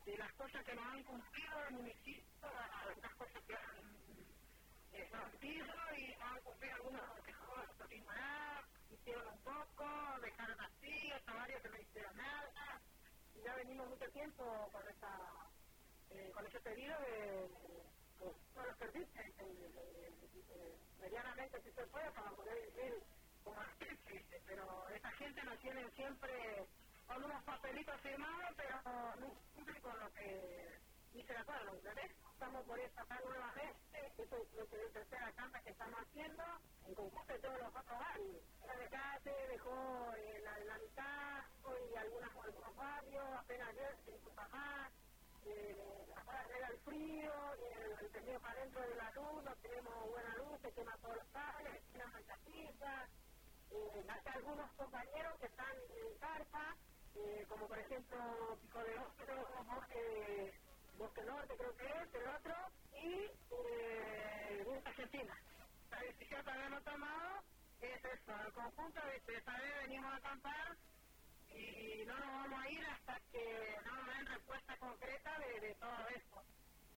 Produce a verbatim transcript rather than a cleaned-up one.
de las cosas que nos han cumplido el municipio, algunas cosas que han eh, partido y nos han cumplido algunos objetivos de continuar, hicieron un poco, dejaron así, hasta varios que no hicieron nada, y ya venimos mucho tiempo con esa, eh, con ese pedido de pues, todos los servicios, medianamente si se puede para poder vivir como actriz, pero esa gente nos tiene siempre con unos papelitos firmados, pero no cumple con lo que dice el acuerdo, ¿entendés? Estamos por esta nuevamente, esto es lo que es la tercera carta que estamos haciendo, en conjunto de todos los otros barrios. La de Cate dejó eh, la de la mitad, y algunas algunos barrios, apenas ayer se disculpa más, eh, ahora llega el frío, el, el tendido para dentro de la luz, no tenemos buena luz, se quema todos los cables, se queman muchas pistas, eh, hasta algunos compañeros que están en carpa, eh, como por ejemplo Pico de Oro, Bosque, Bosque Norte creo que es, el otro, y eh, Argentina. La decisión que habíamos tomado es eso, el conjunto de esta vez venimos a acampar y no nos vamos a ir hasta que no nos den respuesta concreta de, de todo esto.